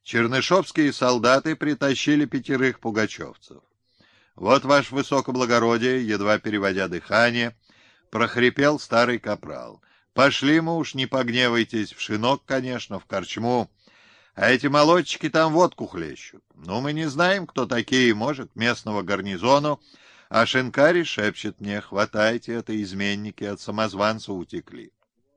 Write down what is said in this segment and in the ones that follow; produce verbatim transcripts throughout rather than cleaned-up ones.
Чернышовские солдаты притащили пятерых пугачевцев. Вот, ваше высокоблагородие, едва переводя дыхание, прохрипел старый капрал. Пошли мы уж, не погневайтесь, в шинок, конечно, в корчму. А эти молодчики там водку хлещут. Ну, мы не знаем, кто такие, может, местного гарнизону, а шинкари шепчет мне: хватайте, это изменники, от самозванца утекли.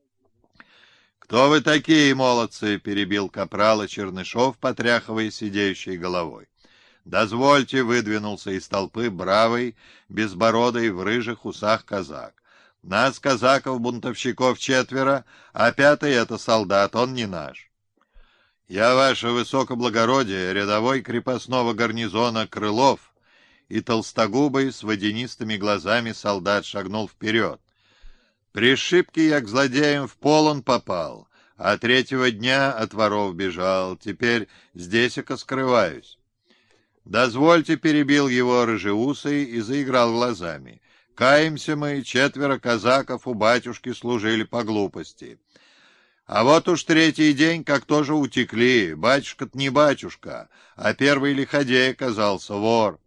«Кто вы такие, молодцы?» — перебил капрала Чернышов, потряхивая сидеющей головой. «Дозвольте», — выдвинулся из толпы бравый, безбородый, в рыжих усах казак. «Нас, казаков-бунтовщиков, четверо, а пятый — это солдат, он не наш». «Я, ваше высокоблагородие, рядовой крепостного гарнизона Крылов». И толстогубый с водянистыми глазами солдат шагнул вперед. При шибке я к злодеям в полон попал, а третьего дня от воров бежал, теперь здесь-ка скрываюсь. «Дозвольте», — перебил его рыжеусый и заиграл глазами. «Каемся мы, четверо казаков у батюшки служили по глупости. А вот уж третий день, как тоже утекли, батюшка-то не батюшка, а первый лиходей оказался, вор.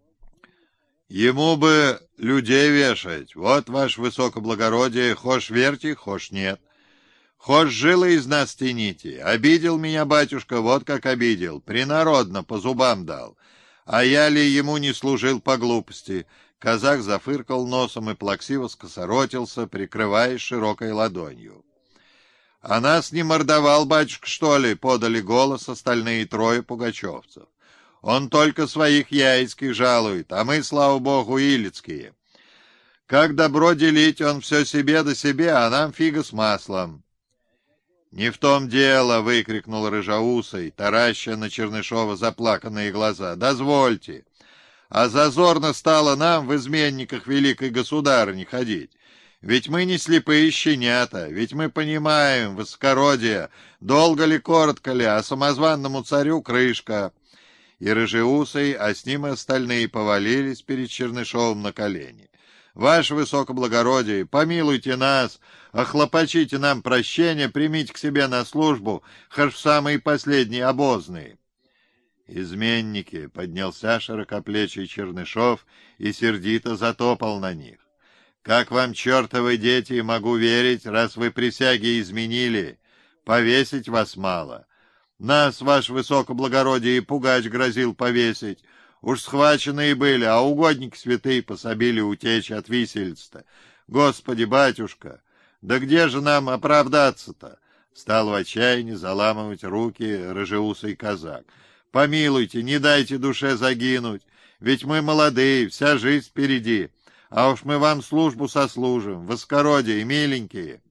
Ему бы людей вешать, вот, ваше высокоблагородие, хошь верьте, хошь нет. Хошь жилы из нас тяните, обидел меня батюшка, вот как обидел, принародно по зубам дал. А я ли ему не служил по глупости?» Казак зафыркал носом и плаксиво скосоротился, прикрываясь широкой ладонью. «А нас не мордовал батюшка, что ли?» — подали голос остальные трое пугачевцев. «Он только своих яицких жалует, а мы, слава богу, илицкие. Как добро делить, он все себе да себе, а нам фига с маслом». «Не в том дело!» — выкрикнул рыжеусый, тараща на Чернышова заплаканные глаза. «Дозвольте! А зазорно стало нам в изменниках великой государыни ходить. Ведь мы не слепые щенята, ведь мы понимаем, высокородие, долго ли, коротко ли, а самозванному царю крышка». И рыжеусый, а с ним и остальные повалились перед Чернышовым на колени. «Ваше высокоблагородие, помилуйте нас, охлопочите нам прощения, примите к себе на службу, хоть в самые последние обозные». «Изменники!» — поднялся широкоплечий Чернышов и сердито затопал на них. «Как вам, чертовы дети, могу верить, раз вы присяги изменили? Повесить вас мало. Нас, ваше высокоблагородие, и пугач грозил повесить. Уж схваченные были, а угодники святые пособили утечь от виселиц-то. Господи, батюшка, да где же нам оправдаться-то?» Стал в отчаянии заламывать руки рыжеусый казак. «Помилуйте, не дайте душе загинуть, ведь мы молодые, вся жизнь впереди, а уж мы вам службу сослужим, воскородие, миленькие».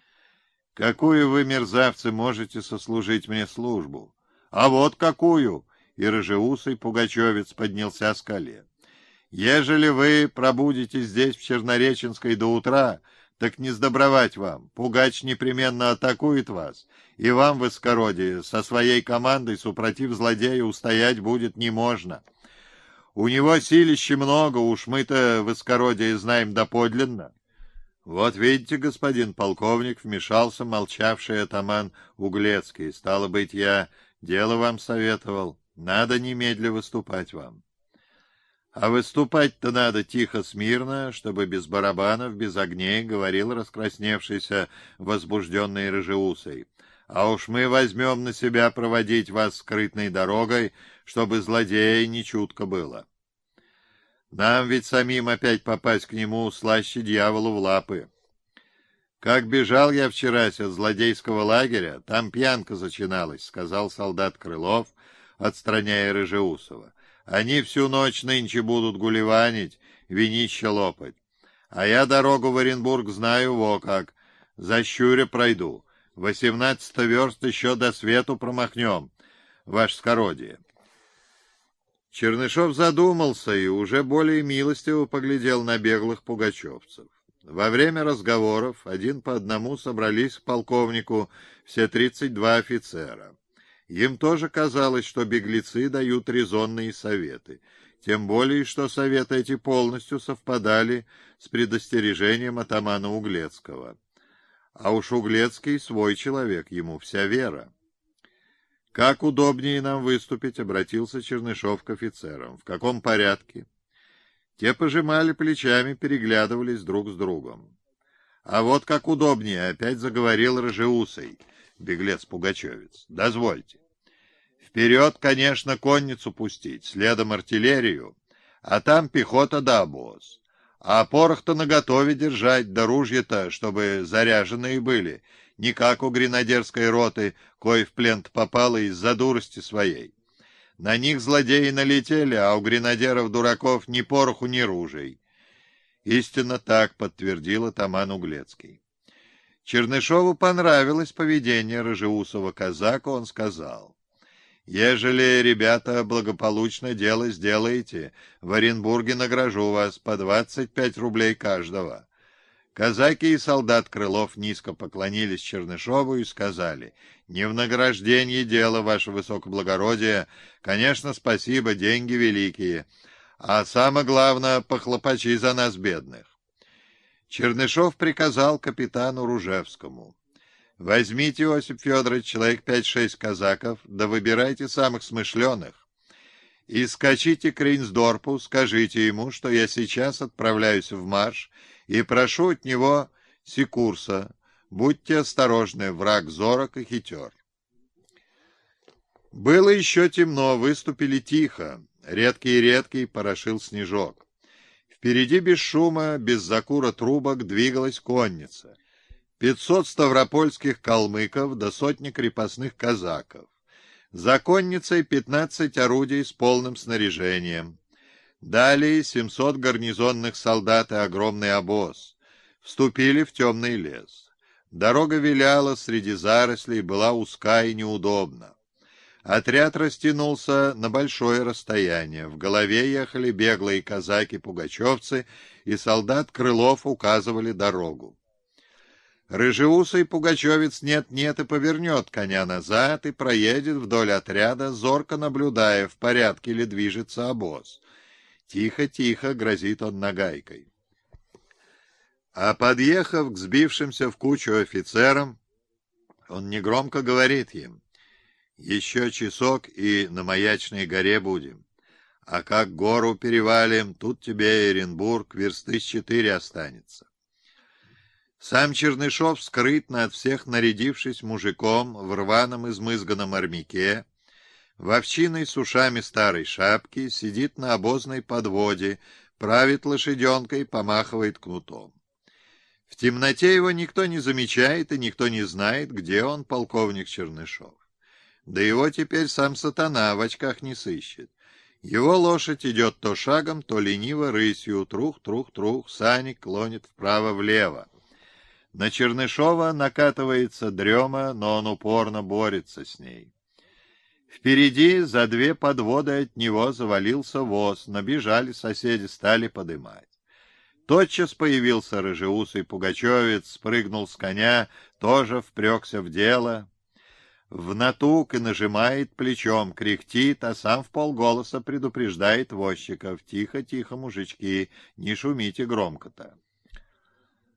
«Какую вы, мерзавцы, можете сослужить мне службу?» «А вот какую!» И рыжеусый пугачевец поднялся с колен. «Ежели вы пробудете здесь, в Чернореченской, до утра, так не сдобровать вам. Пугач непременно атакует вас, и вам, высокородие, со своей командой супротив злодея устоять будет не можно. У него силища много, уж мы-то, высокородие, знаем доподлинно». «Вот видите, господин полковник», — вмешался молчавший атаман Углецкий. «Стало быть, я дело вам советовал. Надо немедля выступать вам». «А выступать-то надо тихо, смирно, чтобы без барабанов, без огней», — говорил раскрасневшийся, возбужденный рыжеусый. «А уж мы возьмем на себя проводить вас скрытной дорогой, чтобы злодея не чутко было. Нам ведь самим опять попасть к нему слаще дьяволу в лапы. Как бежал я вчерась от злодейского лагеря, там пьянка зачиналась», — сказал солдат Крылов, отстраняя Рыжеусова. «Они всю ночь нынче будут гулеванить, винище лопать. А я дорогу в Оренбург знаю во как, за щуря пройду. Восемнадцать верст еще до свету промахнем, ваше скородие». Чернышов задумался и уже более милостиво поглядел на беглых пугачевцев. Во время разговоров один по одному собрались к полковнику все тридцать два офицера. Им тоже казалось, что беглецы дают резонные советы, тем более, что советы эти полностью совпадали с предостережением атамана Углецкого. А уж Углецкий свой человек, ему вся вера. «Как удобнее нам выступить?» — обратился Чернышов к офицерам. «В каком порядке?» Те пожимали плечами, переглядывались друг с другом. «А вот как удобнее!» — опять заговорил рыжеусый, беглец-пугачевец. «Дозвольте. Вперед, конечно, конницу пустить, следом артиллерию, а там пехота да обоз. А порох-то наготове держать, да ружья-то, чтобы заряженные были, не как у гренадерской роты, кой в плен попало из-за дурости своей. На них злодеи налетели, а у гренадеров-дураков ни пороху, ни ружей». «Истинно так», — подтвердил атаман Углецкий. Чернышову понравилось поведение рыжеусого казака, он сказал: «Ежели, ребята, благополучно дело сделаете, в Оренбурге награжу вас по двадцать пять рублей каждого». Казаки и солдат Крылов низко поклонились Чернышову и сказали: «Не в награждении дело, ваше высокоблагородие, конечно, спасибо, деньги великие, а самое главное, похлопочи за нас, бедных». Чернышов приказал капитану Ружевскому: «Возьмите, Осип Федорович, человек пять-шесть казаков, да выбирайте самых смышленых, и скачите к Рейнсдорпу, скажите ему, что я сейчас отправляюсь в марш, и прошу от него секурса. Будьте осторожны, враг зорок и хитер». Было еще темно, выступили тихо, редкий-редкий порошил снежок. Впереди без шума, без закура трубок двигалась конница. Пятьсот ставропольских калмыков до сотни крепостных казаков. За конницей пятнадцать орудий с полным снаряжением. Далее семьсот гарнизонных солдат и огромный обоз. Вступили в темный лес. Дорога виляла среди зарослей, была узка и неудобна. Отряд растянулся на большое расстояние. В голове ехали беглые казаки-пугачевцы, и солдат Крылов указывали дорогу. Рыжеусый пугачевец нет-нет и повернет коня назад и проедет вдоль отряда, зорко наблюдая, в порядке ли движется обоз. Тихо-тихо грозит он нагайкой. А подъехав к сбившимся в кучу офицерам, он негромко говорит им: «Еще часок и на Маячной горе будем. А как гору перевалим, тут тебе Оренбург версты с четыре останется». Сам Чернышов, скрытно от всех нарядившись мужиком в рваном измызганном армяке, в овчиной с ушами старой шапки, сидит на обозной подводе, правит лошаденкой, помахивает кнутом. В темноте его никто не замечает, и никто не знает, где он, полковник Чернышов. Да его теперь сам сатана в очках не сыщет. Его лошадь идет то шагом, то лениво рысью, трух-трух-трух, сани клонит вправо-влево. На Чернышова накатывается дрема, но он упорно борется с ней. Впереди, за две подводы от него, завалился воз, набежали соседи, стали подымать. Тотчас появился рыжеусый пугачевец, спрыгнул с коня, тоже впрекся в дело. В натуг и нажимает плечом, кряхтит, а сам вполголоса предупреждает возчиков: «Тихо-тихо, мужички, не шумите громко-то».